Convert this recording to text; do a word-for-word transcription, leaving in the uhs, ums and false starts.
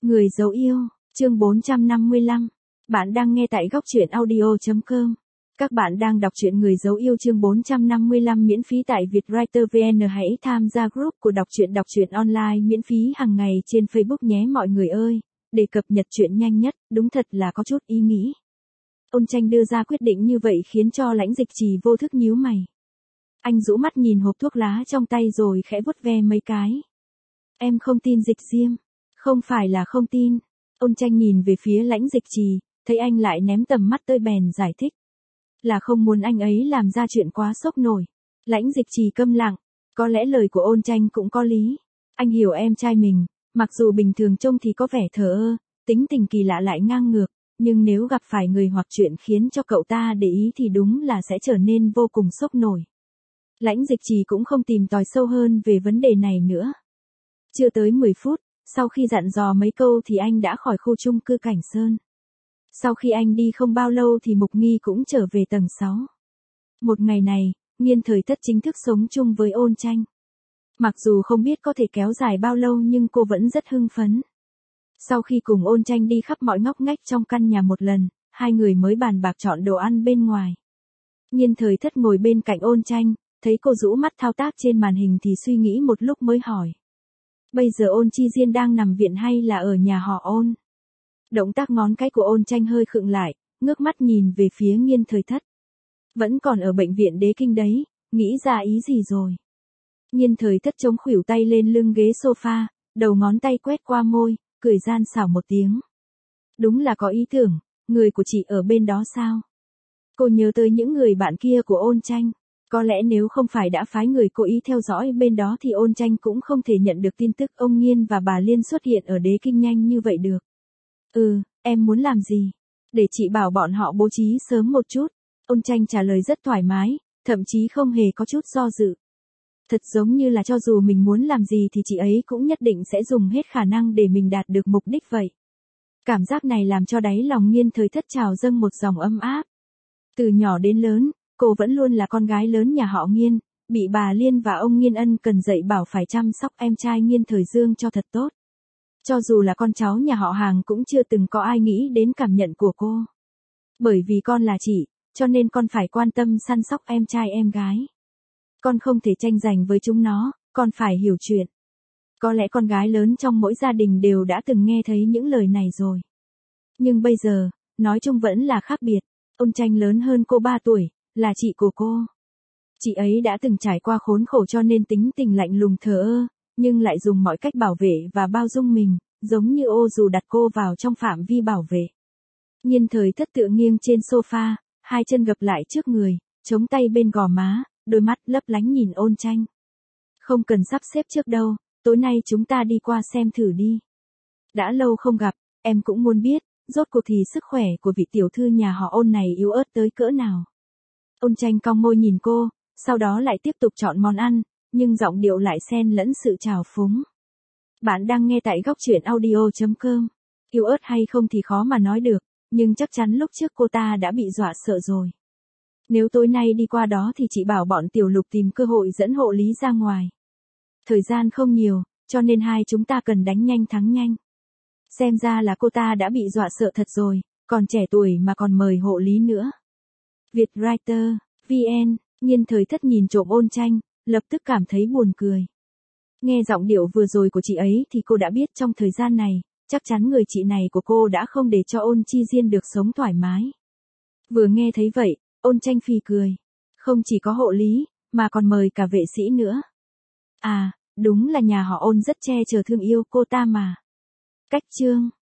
Người dấu yêu, chương bốn trăm năm mươi lăm. Bạn đang nghe tại góc truyện audio chấm com. Các bạn đang đọc truyện Người dấu yêu chương bốn trăm năm mươi lăm miễn phí tại Vietwriter vê en. Hãy tham gia group của đọc truyện đọc truyện online miễn phí hàng ngày trên Facebook nhé mọi người ơi. Để cập nhật truyện nhanh nhất, đúng thật là có chút ý nghĩ. Ôn Tranh đưa ra quyết định như vậy khiến cho Lãnh Dịch Trì vô thức nhíu mày. Anh rũ mắt nhìn hộp thuốc lá trong tay rồi khẽ vuốt ve mấy cái. Em không tin Dịch Diêm. Không phải là không tin. Ôn Tranh nhìn về phía Lãnh Dịch Trì, thấy anh lại ném tầm mắt tới bèn giải thích. Là không muốn anh ấy làm ra chuyện quá sốc nổi. Lãnh Dịch Trì câm lặng, có lẽ lời của Ôn Tranh cũng có lý. Anh hiểu em trai mình, mặc dù bình thường trông thì có vẻ thờ ơ, tính tình kỳ lạ lại ngang ngược, nhưng nếu gặp phải người hoặc chuyện khiến cho cậu ta để ý thì đúng là sẽ trở nên vô cùng sốc nổi. Lãnh Dịch Trì cũng không tìm tòi sâu hơn về vấn đề này nữa. Chưa tới mười phút, sau khi dặn dò mấy câu thì anh đã khỏi khu chung cư Cảnh Sơn. Sau khi anh đi không bao lâu thì Mục Nghi cũng trở về tầng sáu. Một ngày này, Nghiên Thời Thất chính thức sống chung với Ôn Tranh. Mặc dù không biết có thể kéo dài bao lâu nhưng cô vẫn rất hưng phấn. Sau khi cùng Ôn Tranh đi khắp mọi ngóc ngách trong căn nhà một lần, hai người mới bàn bạc chọn đồ ăn bên ngoài. Nghiên Thời Thất ngồi bên cạnh Ôn Tranh, thấy cô rũ mắt thao tác trên màn hình thì suy nghĩ một lúc mới hỏi. Bây giờ Ôn Chi Diên đang nằm viện hay là ở nhà họ Ôn? Động tác ngón cái của Ôn Tranh hơi khựng lại, ngước mắt nhìn về phía Nghiên Thời Thất. Vẫn còn ở bệnh viện Đế Kinh đấy, nghĩ ra ý gì rồi? Nghiên Thời Thất chống khuỷu tay lên lưng ghế sofa, đầu ngón tay quét qua môi, cười gian xảo một tiếng. Đúng là có ý tưởng, người của chị ở bên đó sao? Cô nhớ tới những người bạn kia của Ôn Tranh. Có lẽ nếu không phải đã phái người cố ý theo dõi bên đó thì Ôn Tranh cũng không thể nhận được tin tức ông Nghiên và bà Liên xuất hiện ở Đế Kinh nhanh như vậy được. Ừ, em muốn làm gì? Để chị bảo bọn họ bố trí sớm một chút. Ôn Tranh trả lời rất thoải mái, thậm chí không hề có chút do dự. Thật giống như là cho dù mình muốn làm gì thì chị ấy cũng nhất định sẽ dùng hết khả năng để mình đạt được mục đích vậy. Cảm giác này làm cho đáy lòng Nghiên Thời Thất trào dâng một dòng ấm áp. Từ nhỏ đến lớn, cô vẫn luôn là con gái lớn nhà họ Nghiên, bị bà Liên và ông Nghiên ân cần dạy bảo phải chăm sóc em trai Nghiên Thời Dương cho thật tốt. Cho dù là con cháu nhà họ Hàng cũng chưa từng có ai nghĩ đến cảm nhận của cô. Bởi vì con là chị, cho nên con phải quan tâm săn sóc em trai em gái. Con không thể tranh giành với chúng nó, con phải hiểu chuyện. Có lẽ con gái lớn trong mỗi gia đình đều đã từng nghe thấy những lời này rồi. Nhưng bây giờ, nói chung vẫn là khác biệt. Ôn Tranh lớn hơn cô ba tuổi, là chị của cô. Chị ấy đã từng trải qua khốn khổ cho nên tính tình lạnh lùng thờ ơ, nhưng lại dùng mọi cách bảo vệ và bao dung mình, giống như ô dù đặt cô vào trong phạm vi bảo vệ. Nghiên Thời Thất tựa nghiêng trên sofa, hai chân gập lại trước người, chống tay bên gò má, đôi mắt lấp lánh nhìn Ôn Tranh. Không cần sắp xếp trước đâu, tối nay chúng ta đi qua xem thử đi. Đã lâu không gặp, em cũng muốn biết, rốt cuộc thì sức khỏe của vị tiểu thư nhà họ Ôn này yếu ớt tới cỡ nào. Ôn Tranh cong môi nhìn cô, sau đó lại tiếp tục chọn món ăn, nhưng giọng điệu lại xen lẫn sự trào phúng. Bạn đang nghe tại góc truyện audio chấm com. Yếu ớt hay không thì khó mà nói được, nhưng chắc chắn lúc trước cô ta đã bị dọa sợ rồi. Nếu tối nay đi qua đó thì chị bảo bọn Tiểu Lục tìm cơ hội dẫn hộ lý ra ngoài. Thời gian không nhiều, cho nên hai chúng ta cần đánh nhanh thắng nhanh. Xem ra là cô ta đã bị dọa sợ thật rồi, còn trẻ tuổi mà còn mời hộ lý nữa. Vietwriter vê en. Nghiên Thời Thất nhìn trộm Ôn Tranh, lập tức cảm thấy buồn cười. Nghe giọng điệu vừa rồi của chị ấy thì cô đã biết trong thời gian này, chắc chắn người chị này của cô đã không để cho Ôn Chi Diên được sống thoải mái. Vừa nghe thấy vậy, Ôn Tranh phì cười. Không chỉ có hộ lý, mà còn mời cả vệ sĩ nữa. À, đúng là nhà họ Ôn rất che chở thương yêu cô ta mà. Cách chương